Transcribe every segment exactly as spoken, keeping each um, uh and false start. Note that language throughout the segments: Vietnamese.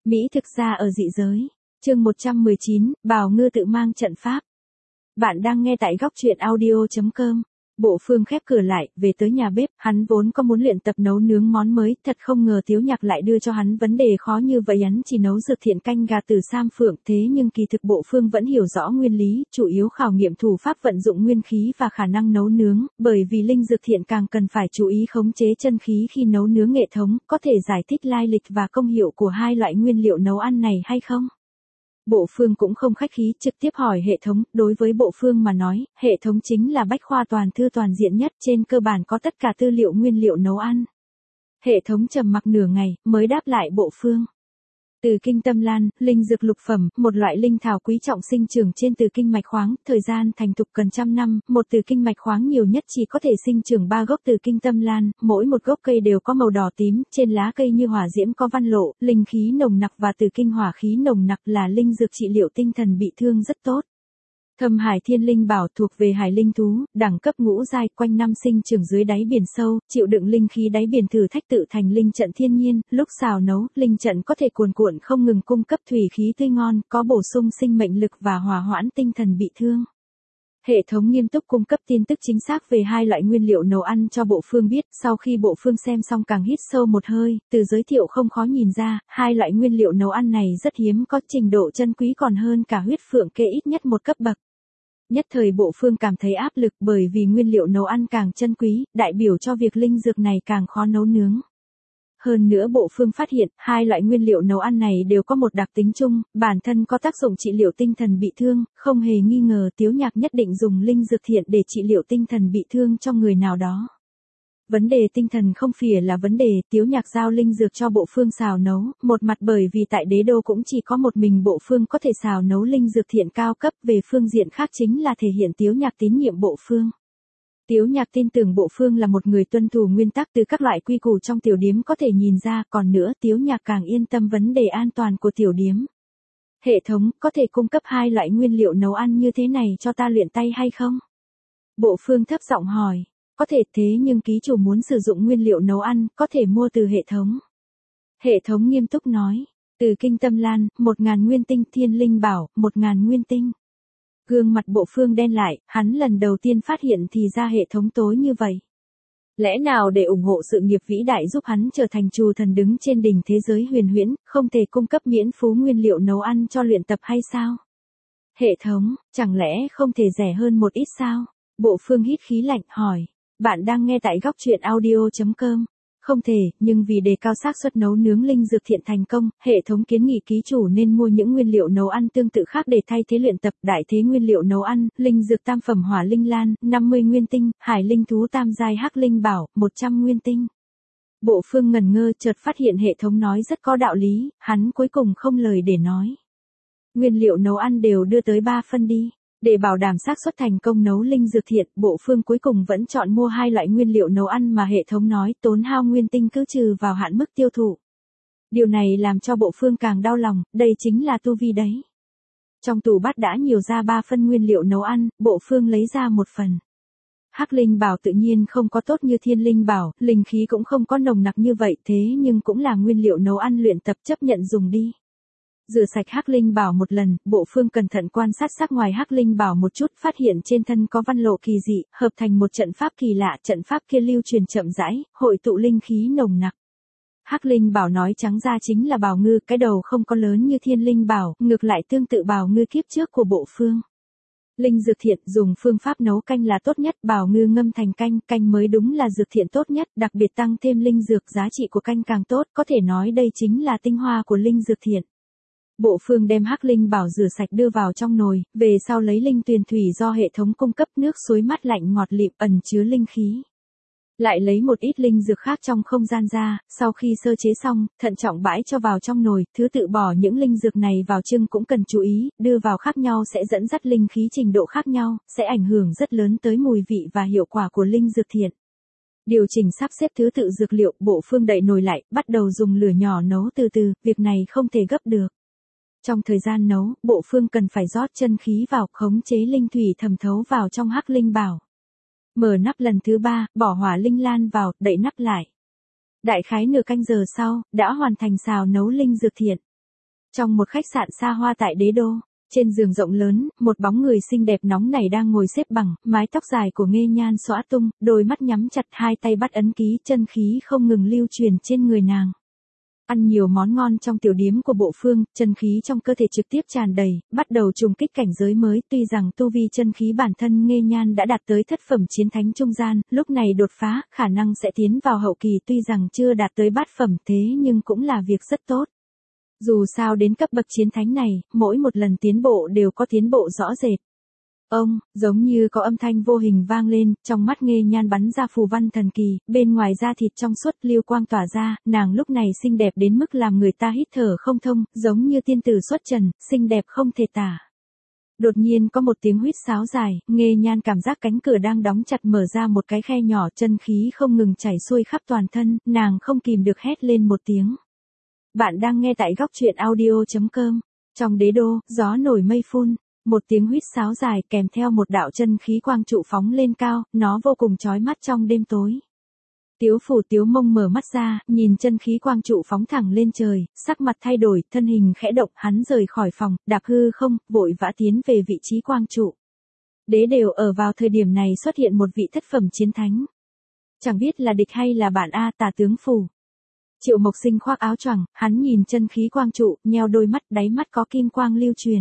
Mỹ thực ra ở dị giới. Chương một trăm mười chín, Bào Ngư tự mang trận pháp. Bạn đang nghe tại góc truyện audio chấm com. Bộ Phương khép cửa lại, về tới nhà bếp, hắn vốn có muốn luyện tập nấu nướng món mới, thật không ngờ Tiếu Nhạc lại đưa cho hắn vấn đề khó như vậy, hắn chỉ nấu dược thiện canh gà từ Sam Phượng, thế nhưng kỳ thực Bộ Phương vẫn hiểu rõ nguyên lý, chủ yếu khảo nghiệm thủ pháp vận dụng nguyên khí và khả năng nấu nướng, bởi vì linh dược thiện càng cần phải chú ý khống chế chân khí khi nấu nướng. Hệ thống có thể giải thích lai lịch và công hiệu của hai loại nguyên liệu nấu ăn này hay không? Bộ Phương cũng không khách khí, trực tiếp hỏi hệ thống. Đối với Bộ Phương mà nói, hệ thống chính là bách khoa toàn thư toàn diện nhất, trên cơ bản có tất cả tư liệu nguyên liệu nấu ăn. Hệ thống trầm mặc nửa ngày, mới đáp lại Bộ Phương. Từ kinh tâm lan, linh dược lục phẩm, một loại linh thảo quý trọng sinh trưởng trên từ kinh mạch khoáng, thời gian thành thục cần trăm năm, một từ kinh mạch khoáng nhiều nhất chỉ có thể sinh trưởng ba gốc từ kinh tâm lan, mỗi một gốc cây đều có màu đỏ tím, trên lá cây như hỏa diễm có văn lộ, linh khí nồng nặc và từ kinh hỏa khí nồng nặc, là linh dược trị liệu tinh thần bị thương rất tốt. Thâm Hải Thiên Linh Bảo thuộc về hải linh thú, đẳng cấp ngũ giai, quanh năm sinh trưởng dưới đáy biển sâu, chịu đựng linh khí đáy biển thử thách tự thành linh trận thiên nhiên, lúc xào nấu, linh trận có thể cuồn cuộn không ngừng cung cấp thủy khí tươi ngon, có bổ sung sinh mệnh lực và hòa hoãn tinh thần bị thương. Hệ thống nghiêm túc cung cấp tin tức chính xác về hai loại nguyên liệu nấu ăn cho Bộ Phương biết, sau khi Bộ Phương xem xong càng hít sâu một hơi, từ giới thiệu không khó nhìn ra, hai loại nguyên liệu nấu ăn này rất hiếm, có trình độ chân quý còn hơn cả huyết phượng kê ít nhất một cấp bậc. Nhất thời Bộ Phương cảm thấy áp lực, bởi vì nguyên liệu nấu ăn càng chân quý, đại biểu cho việc linh dược này càng khó nấu nướng. Hơn nữa Bộ Phương phát hiện, hai loại nguyên liệu nấu ăn này đều có một đặc tính chung, bản thân có tác dụng trị liệu tinh thần bị thương, không hề nghi ngờ Tiếu Nhạc nhất định dùng linh dược thiện để trị liệu tinh thần bị thương cho người nào đó. Vấn đề tinh thần không phải là vấn đề, Tiếu Nhạc giao linh dược cho Bộ Phương xào nấu, một mặt bởi vì tại đế đô cũng chỉ có một mình Bộ Phương có thể xào nấu linh dược thiện cao cấp, về phương diện khác chính là thể hiện Tiếu Nhạc tín nhiệm Bộ Phương. Tiếu Nhạc tin tưởng Bộ Phương là một người tuân thủ nguyên tắc, từ các loại quy củ trong tiểu điếm có thể nhìn ra, còn nữa Tiếu Nhạc càng yên tâm vấn đề an toàn của tiểu điếm. Hệ thống có thể cung cấp hai loại nguyên liệu nấu ăn như thế này cho ta luyện tay hay không? Bộ Phương thấp giọng hỏi. Có thể, thế nhưng ký chủ muốn sử dụng nguyên liệu nấu ăn, có thể mua từ hệ thống. Hệ thống nghiêm túc nói, từ kinh tâm lan, một ngàn nguyên tinh, thiên linh bảo, một ngàn nguyên tinh. Gương mặt Bộ Phương đen lại, hắn lần đầu tiên phát hiện thì ra hệ thống tối như vậy. Lẽ nào để ủng hộ sự nghiệp vĩ đại giúp hắn trở thành trù thần đứng trên đỉnh thế giới huyền huyễn, không thể cung cấp miễn phú nguyên liệu nấu ăn cho luyện tập hay sao? Hệ thống, chẳng lẽ không thể rẻ hơn một ít sao? Bộ Phương hít khí lạnh, hỏi. Bạn đang nghe tại góc truyện audio chấm com. Không thể, nhưng vì đề cao xác suất nấu nướng linh dược thiện thành công, hệ thống kiến nghị ký chủ nên mua những nguyên liệu nấu ăn tương tự khác để thay thế luyện tập. Đại thế nguyên liệu nấu ăn, linh dược tam phẩm hỏa linh lan, năm mươi nguyên tinh, hải linh thú tam giai hắc linh bảo, một trăm nguyên tinh. Bộ Phương ngần ngơ, chợt phát hiện hệ thống nói rất có đạo lý, hắn cuối cùng không lời để nói. Nguyên liệu nấu ăn đều đưa tới ba phân đi. Để bảo đảm xác suất thành công nấu linh dược thiện, Bộ Phương cuối cùng vẫn chọn mua hai loại nguyên liệu nấu ăn mà hệ thống nói, tốn hao nguyên tinh cứ trừ vào hạn mức tiêu thụ. Điều này làm cho Bộ Phương càng đau lòng, đây chính là tu vi đấy. Trong tủ bát đã nhiều ra ba phân nguyên liệu nấu ăn, Bộ Phương lấy ra một phần. Hắc linh bảo tự nhiên không có tốt như thiên linh bảo, linh khí cũng không có nồng nặc như vậy, thế nhưng cũng là nguyên liệu nấu ăn luyện tập, chấp nhận dùng đi. Rửa sạch hắc linh bảo một lần, Bộ Phương cẩn thận quan sát sắc ngoài hắc linh bảo một chút, phát hiện trên thân có văn lộ kỳ dị, hợp thành một trận pháp kỳ lạ, trận pháp kia lưu truyền chậm rãi, hội tụ linh khí nồng nặc. Hắc linh bảo nói trắng ra chính là bào ngư, cái đầu không có lớn như thiên linh bảo, ngược lại tương tự bào ngư kiếp trước của Bộ Phương. Linh dược thiện dùng phương pháp nấu canh là tốt nhất, bào ngư ngâm thành canh, canh mới đúng là dược thiện tốt nhất, đặc biệt tăng thêm linh dược, giá trị của canh càng tốt, có thể nói đây chính là tinh hoa của linh dược thiện. Bộ Phương đem hắc linh bảo rửa sạch đưa vào trong nồi, về sau lấy linh tuyền thủy do hệ thống cung cấp, nước suối mát lạnh ngọt lịm ẩn chứa linh khí. Lại lấy một ít linh dược khác trong không gian ra, sau khi sơ chế xong, thận trọng bãi cho vào trong nồi, thứ tự bỏ những linh dược này vào chưng cũng cần chú ý, đưa vào khác nhau sẽ dẫn dắt linh khí trình độ khác nhau, sẽ ảnh hưởng rất lớn tới mùi vị và hiệu quả của linh dược thiện. Điều chỉnh sắp xếp thứ tự dược liệu, Bộ Phương đậy nồi lại, bắt đầu dùng lửa nhỏ nấu từ từ, việc này không thể gấp được. Trong thời gian nấu, Bộ Phương cần phải rót chân khí vào, khống chế linh thủy thẩm thấu vào trong hắc linh bảo. Mở nắp lần thứ ba, bỏ hỏa linh lan vào, đậy nắp lại. Đại khái nửa canh giờ sau, đã hoàn thành xào nấu linh dược thiện. Trong một khách sạn xa hoa tại đế đô, trên giường rộng lớn, một bóng người xinh đẹp nóng nảy đang ngồi xếp bằng, mái tóc dài của Nghê Nhan xõa tung, đôi mắt nhắm chặt, hai tay bắt ấn ký, chân khí không ngừng lưu truyền trên người nàng. Ăn nhiều món ngon trong tiểu điếm của Bộ Phương, chân khí trong cơ thể trực tiếp tràn đầy, bắt đầu trùng kích cảnh giới mới. Tuy rằng tu vi chân khí bản thân Nghê Nhan đã đạt tới thất phẩm chiến thánh trung gian, lúc này đột phá, khả năng sẽ tiến vào hậu kỳ. Tuy rằng chưa đạt tới bát phẩm thế nhưng cũng là việc rất tốt. Dù sao đến cấp bậc chiến thánh này, mỗi một lần tiến bộ đều có tiến bộ rõ rệt. Ông, giống như có âm thanh vô hình vang lên, trong mắt Nghê Nhan bắn ra phù văn thần kỳ, bên ngoài da thịt trong suốt lưu quang tỏa ra, nàng lúc này xinh đẹp đến mức làm người ta hít thở không thông, giống như tiên tử xuất trần, xinh đẹp không thể tả. Đột nhiên có một tiếng huýt sáo dài, Nghê Nhan cảm giác cánh cửa đang đóng chặt mở ra một cái khe nhỏ, chân khí không ngừng chảy xuôi khắp toàn thân, nàng không kìm được hét lên một tiếng. Bạn đang nghe tại góc truyện audio chấm com. Trong đế đô, gió nổi mây phun, một tiếng huýt sáo dài kèm theo một đạo chân khí quang trụ phóng lên cao, nó vô cùng chói mắt trong đêm tối. Tiếu Phủ Tiếu Mông mở mắt ra, nhìn chân khí quang trụ phóng thẳng lên trời, sắc mặt thay đổi, thân hình khẽ động, hắn rời khỏi phòng, đạp hư không, vội vã tiến về vị trí quang trụ. Đế đều ở vào thời điểm này xuất hiện một vị thất phẩm chiến thánh. Chẳng biết là địch hay là bạn a, Tả tướng phủ. Triệu Mộc Sinh khoác áo choàng, hắn nhìn chân khí quang trụ, nheo đôi mắt, đáy mắt có kim quang lưu truyền.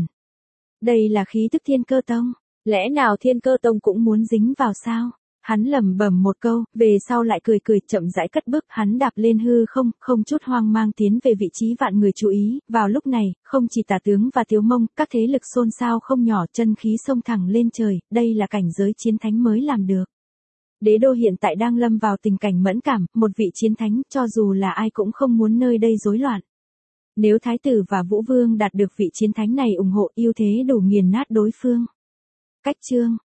Đây là khí tức Thiên Cơ Tông, lẽ nào Thiên Cơ Tông cũng muốn dính vào sao? Hắn lẩm bẩm một câu, về sau lại cười cười, chậm rãi cất bước, hắn đạp lên hư không, không chút hoang mang tiến về vị trí vạn người chú ý. Vào lúc này, không chỉ Tả tướng và Tiếu Mông, các thế lực xôn xao không nhỏ, chân khí xông thẳng lên trời, đây là cảnh giới chiến thánh mới làm được. Đế đô hiện tại đang lâm vào tình cảnh mẫn cảm, một vị chiến thánh, cho dù là ai cũng không muốn nơi đây rối loạn. Nếu Thái tử và Vũ Vương đạt được vị chiến thánh này ủng hộ, ưu thế đủ nghiền nát đối phương. Cách chương